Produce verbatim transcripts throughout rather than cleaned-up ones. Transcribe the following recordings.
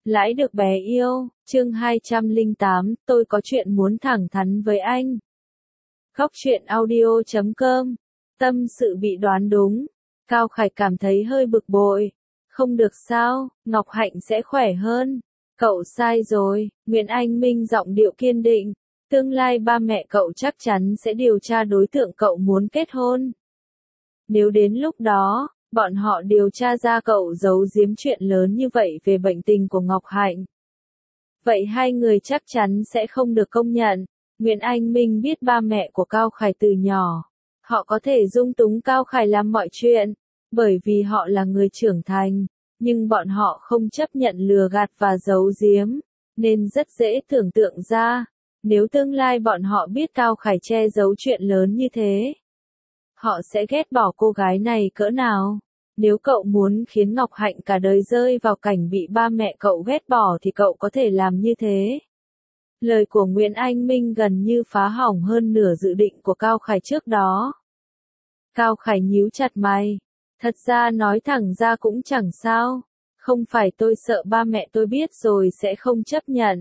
Lãi được bé yêu, chương hai trăm lẻ tám, tôi có chuyện muốn thẳng thắn với anh. Góc truyện audio chấm com, tâm sự bị đoán đúng. Cao Khải cảm thấy hơi bực bội. Không được sao, Ngọc Hạnh sẽ khỏe hơn. Cậu sai rồi, Nguyễn Anh Minh giọng điệu kiên định. Tương lai ba mẹ cậu chắc chắn sẽ điều tra đối tượng cậu muốn kết hôn. Nếu đến lúc đó, bọn họ điều tra ra cậu giấu giếm chuyện lớn như vậy về bệnh tình của Ngọc Hạnh, vậy hai người chắc chắn sẽ không được công nhận. Nguyễn Anh Minh biết ba mẹ của Cao Khải từ nhỏ. Họ có thể dung túng Cao Khải làm mọi chuyện, bởi vì họ là người trưởng thành, nhưng bọn họ không chấp nhận lừa gạt và giấu giếm, nên rất dễ tưởng tượng ra, nếu tương lai bọn họ biết Cao Khải che giấu chuyện lớn như thế, họ sẽ ghét bỏ cô gái này cỡ nào. Nếu cậu muốn khiến Ngọc Hạnh cả đời rơi vào cảnh bị ba mẹ cậu ghét bỏ thì cậu có thể làm như thế. Lời của Nguyễn Anh Minh gần như phá hỏng hơn nửa dự định của Cao Khải trước đó. Cao Khải nhíu chặt mày. Thật ra nói thẳng ra cũng chẳng sao. Không phải tôi sợ ba mẹ tôi biết rồi sẽ không chấp nhận.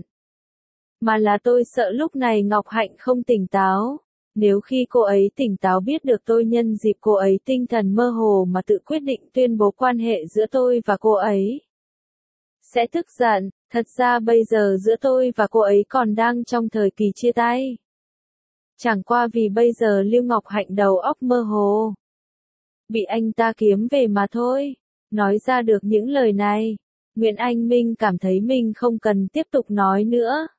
Mà là tôi sợ lúc này Ngọc Hạnh không tỉnh táo. Nếu khi cô ấy tỉnh táo biết được tôi nhân dịp cô ấy tinh thần mơ hồ mà tự quyết định tuyên bố quan hệ giữa tôi và cô ấy, sẽ tức giận. Thật ra bây giờ giữa tôi và cô ấy còn đang trong thời kỳ chia tay. Chẳng qua vì bây giờ Lưu Ngọc Hạnh đầu óc mơ hồ, bị anh ta kiếm về mà thôi. Nói ra được những lời này, Nguyễn Anh Minh cảm thấy mình không cần tiếp tục nói nữa.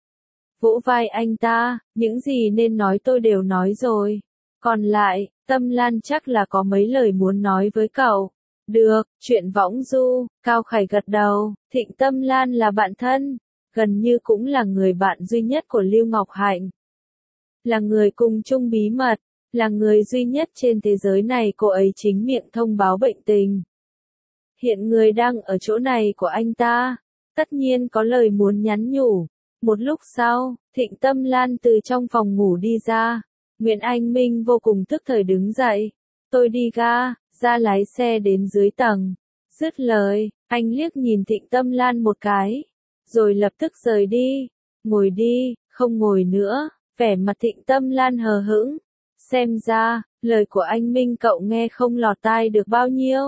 Vỗ vai anh ta, những gì nên nói tôi đều nói rồi. Còn lại, Tâm Lan chắc là có mấy lời muốn nói với cậu. Được, chuyện võng du, Cao Khải gật đầu. Thịnh Tâm Lan là bạn thân, gần như cũng là người bạn duy nhất của Lưu Ngọc Hạnh. Là người cùng chung bí mật, là người duy nhất trên thế giới này cô ấy chính miệng thông báo bệnh tình. Hiện người đang ở chỗ này của anh ta, tất nhiên có lời muốn nhắn nhủ. Một lúc sau, Thịnh Tâm Lan từ trong phòng ngủ đi ra. Nguyễn Anh Minh vô cùng tức thời đứng dậy. Tôi đi ga, ra lái xe đến dưới tầng. Dứt lời, anh liếc nhìn Thịnh Tâm Lan một cái, rồi lập tức rời đi. Ngồi đi, không ngồi nữa. Vẻ mặt Thịnh Tâm Lan hờ hững. Xem ra, lời của anh Minh cậu nghe không lọt tai được bao nhiêu.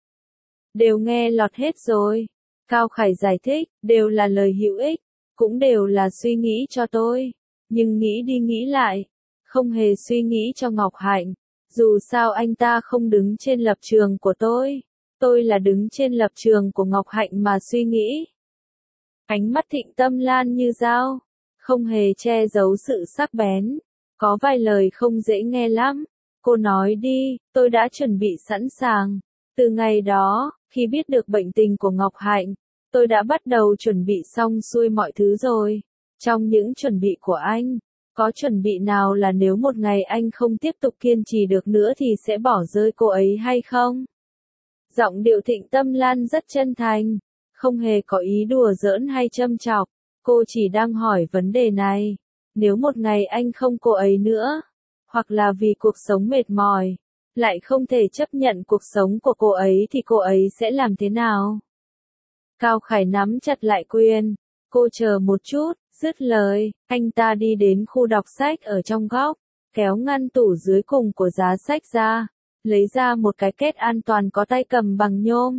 Đều nghe lọt hết rồi. Cao Khải giải thích, đều là lời hữu ích, cũng đều là suy nghĩ cho tôi. Nhưng nghĩ đi nghĩ lại, không hề suy nghĩ cho Ngọc Hạnh. Dù sao anh ta không đứng trên lập trường của tôi. Tôi là đứng trên lập trường của Ngọc Hạnh mà suy nghĩ. Ánh mắt Thịnh Tâm Lan như dao, không hề che giấu sự sắc bén. Có vài lời không dễ nghe lắm. Cô nói đi, tôi đã chuẩn bị sẵn sàng. Từ ngày đó, khi biết được bệnh tình của Ngọc Hạnh, tôi đã bắt đầu chuẩn bị xong xuôi mọi thứ rồi. Trong những chuẩn bị của anh, có chuẩn bị nào là nếu một ngày anh không tiếp tục kiên trì được nữa thì sẽ bỏ rơi cô ấy hay không? Giọng điệu Thịnh Tâm Lan rất chân thành, không hề có ý đùa giỡn hay châm chọc. Cô chỉ đang hỏi vấn đề này. Nếu một ngày anh không cô ấy nữa, hoặc là vì cuộc sống mệt mỏi, lại không thể chấp nhận cuộc sống của cô ấy thì cô ấy sẽ làm thế nào? Cao Khải nắm chặt lại quyền. Cô chờ một chút, dứt lời, anh ta đi đến khu đọc sách ở trong góc, kéo ngăn tủ dưới cùng của giá sách ra, lấy ra một cái két an toàn có tay cầm bằng nhôm.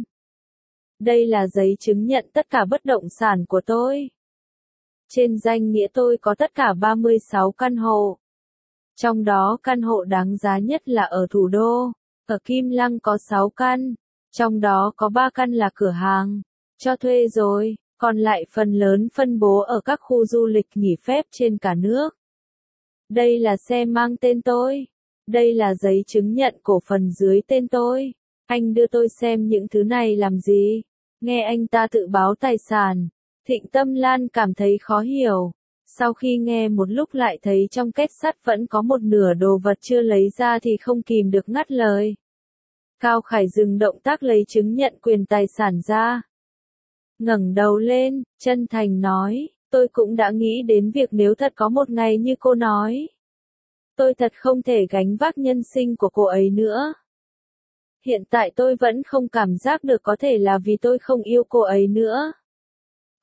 Đây là giấy chứng nhận tất cả bất động sản của tôi. Trên danh nghĩa tôi có tất cả ba mươi sáu căn hộ. Trong đó căn hộ đáng giá nhất là ở thủ đô, ở Kim Lăng có sáu căn, trong đó có ba căn là cửa hàng, cho thuê rồi, còn lại phần lớn phân bố ở các khu du lịch nghỉ phép trên cả nước. Đây là xe mang tên tôi. Đây là giấy chứng nhận cổ phần dưới tên tôi. Anh đưa tôi xem những thứ này làm gì? Nghe anh ta tự báo tài sản, Thịnh Tâm Lan cảm thấy khó hiểu. Sau khi nghe một lúc lại thấy trong két sắt vẫn có một nửa đồ vật chưa lấy ra thì không kìm được ngắt lời. Cao Khải dừng động tác lấy chứng nhận quyền tài sản ra. Ngẩng đầu lên, chân thành nói, tôi cũng đã nghĩ đến việc nếu thật có một ngày như cô nói, tôi thật không thể gánh vác nhân sinh của cô ấy nữa. Hiện tại tôi vẫn không cảm giác được có thể là vì tôi không yêu cô ấy nữa.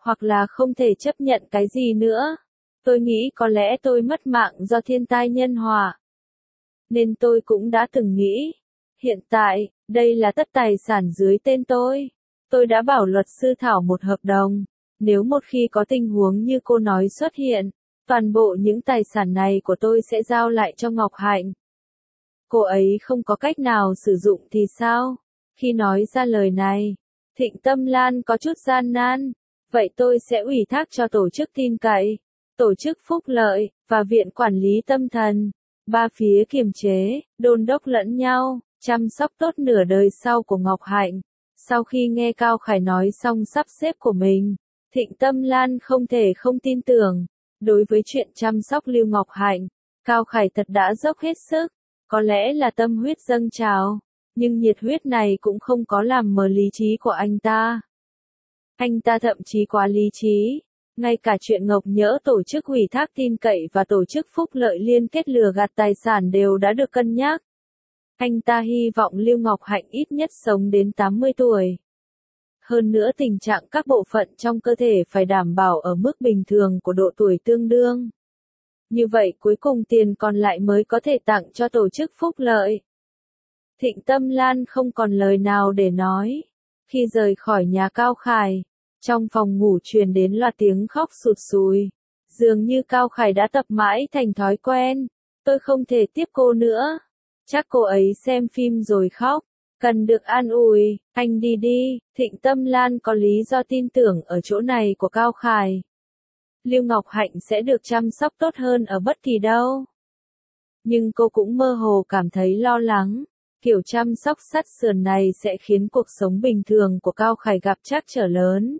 hoặc là không thể chấp nhận cái gì nữa. Tôi nghĩ có lẽ tôi mất mạng do thiên tai nhân họa. Nên tôi cũng đã từng nghĩ. Hiện tại, đây là tất tài sản dưới tên tôi. Tôi đã bảo luật sư thảo một hợp đồng. Nếu một khi có tình huống như cô nói xuất hiện, toàn bộ những tài sản này của tôi sẽ giao lại cho Ngọc Hạnh. Cô ấy không có cách nào sử dụng thì sao? Khi nói ra lời này, Thịnh Tâm Lan có chút gian nan. Vậy tôi sẽ ủy thác cho tổ chức tin cậy, tổ chức phúc lợi, và viện quản lý tâm thần. Ba phía kiềm chế, đôn đốc lẫn nhau, chăm sóc tốt nửa đời sau của Ngọc Hạnh. Sau khi nghe Cao Khải nói xong sắp xếp của mình, Thịnh Tâm Lan không thể không tin tưởng. Đối với chuyện chăm sóc Lưu Ngọc Hạnh, Cao Khải thật đã dốc hết sức. Có lẽ là tâm huyết dâng trào, nhưng nhiệt huyết này cũng không có làm mờ lý trí của anh ta. Anh ta thậm chí quá lý trí. Ngay cả chuyện ngọc nhỡ tổ chức ủy thác tin cậy và tổ chức phúc lợi liên kết lừa gạt tài sản đều đã được cân nhắc. Anh ta hy vọng Lưu Ngọc Hạnh ít nhất sống đến tám mươi tuổi. Hơn nữa tình trạng các bộ phận trong cơ thể phải đảm bảo ở mức bình thường của độ tuổi tương đương. Như vậy cuối cùng tiền còn lại mới có thể tặng cho tổ chức phúc lợi. Thịnh Tâm Lan không còn lời nào để nói. Khi rời khỏi nhà Cao Khải, trong phòng ngủ truyền đến loạt tiếng khóc sụt sùi. Dường như Cao Khải đã tập mãi thành thói quen. Tôi không thể tiếp cô nữa. Chắc cô ấy xem phim rồi khóc. Cần được an ủi, anh đi đi. Thịnh Tâm Lan có lý do tin tưởng ở chỗ này của Cao Khải. Lưu Ngọc Hạnh sẽ được chăm sóc tốt hơn ở bất kỳ đâu. Nhưng cô cũng mơ hồ cảm thấy lo lắng. Kiểu chăm sóc sát sườn này sẽ khiến cuộc sống bình thường của Cao Khải gặp trắc trở lớn.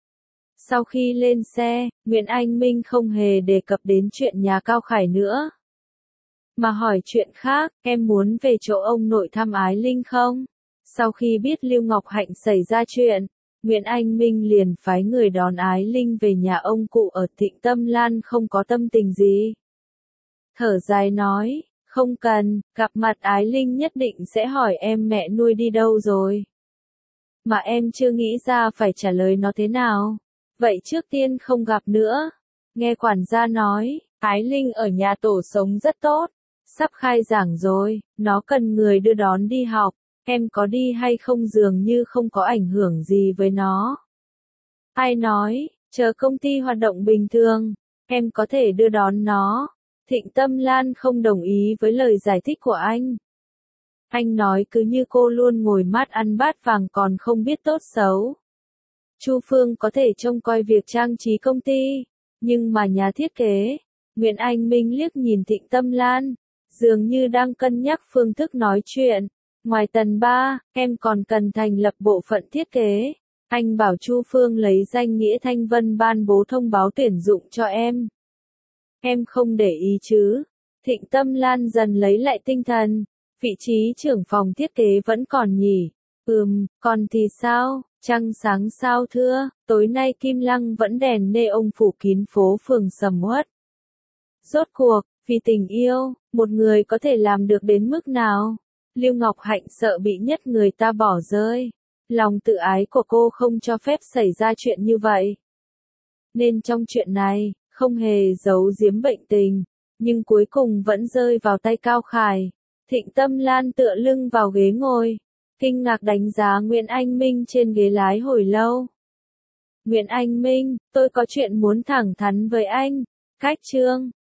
Sau khi lên xe, Nguyễn Anh Minh không hề đề cập đến chuyện nhà Cao Khải nữa. Mà hỏi chuyện khác, em muốn về chỗ ông nội thăm Ái Linh không? Sau khi biết Lưu Ngọc Hạnh xảy ra chuyện, Nguyễn Anh Minh liền phái người đón Ái Linh về nhà ông cụ ở Thịnh Tâm Lan không có tâm tình gì. Thở dài nói, không cần, gặp mặt Ái Linh nhất định sẽ hỏi em mẹ nuôi đi đâu rồi. Mà em chưa nghĩ ra phải trả lời nó thế nào. Vậy trước tiên không gặp nữa. Nghe quản gia nói, Ái Linh ở nhà tổ sống rất tốt. Sắp khai giảng rồi, nó cần người đưa đón đi học. Em có đi hay không dường như không có ảnh hưởng gì với nó. Ai nói, chờ công ty hoạt động bình thường, em có thể đưa đón nó. Thịnh Tâm Lan không đồng ý với lời giải thích của anh. Anh nói cứ như cô luôn ngồi mát ăn bát vàng còn không biết tốt xấu. Chu Phương có thể trông coi việc trang trí công ty, nhưng mà nhà thiết kế, Nguyễn Anh Minh liếc nhìn Thịnh Tâm Lan, dường như đang cân nhắc phương thức nói chuyện. Ngoài tầng ba, em còn cần thành lập bộ phận thiết kế. Anh bảo Chu Phương lấy danh nghĩa Thanh Vân ban bố thông báo tuyển dụng cho em. Em không để ý chứ? Thịnh Tâm Lan dần lấy lại tinh thần. Vị trí trưởng phòng thiết kế vẫn còn nhỉ? Ừm, còn thì sao? Trăng sáng sao thưa? Tối nay Kim Lăng vẫn đèn neon phủ kín phố phường sầm uất. Rốt cuộc, vì tình yêu, một người có thể làm được đến mức nào? Lưu Ngọc Hạnh sợ bị nhất người ta bỏ rơi. Lòng tự ái của cô không cho phép xảy ra chuyện như vậy. Nên trong chuyện này, không hề giấu giếm bệnh tình, nhưng cuối cùng vẫn rơi vào tay Cao Khải. Thịnh Tâm Lan tựa lưng vào ghế ngồi, kinh ngạc đánh giá Nguyễn Anh Minh trên ghế lái hồi lâu. Nguyễn Anh Minh, tôi có chuyện muốn thẳng thắn với anh. Cách chương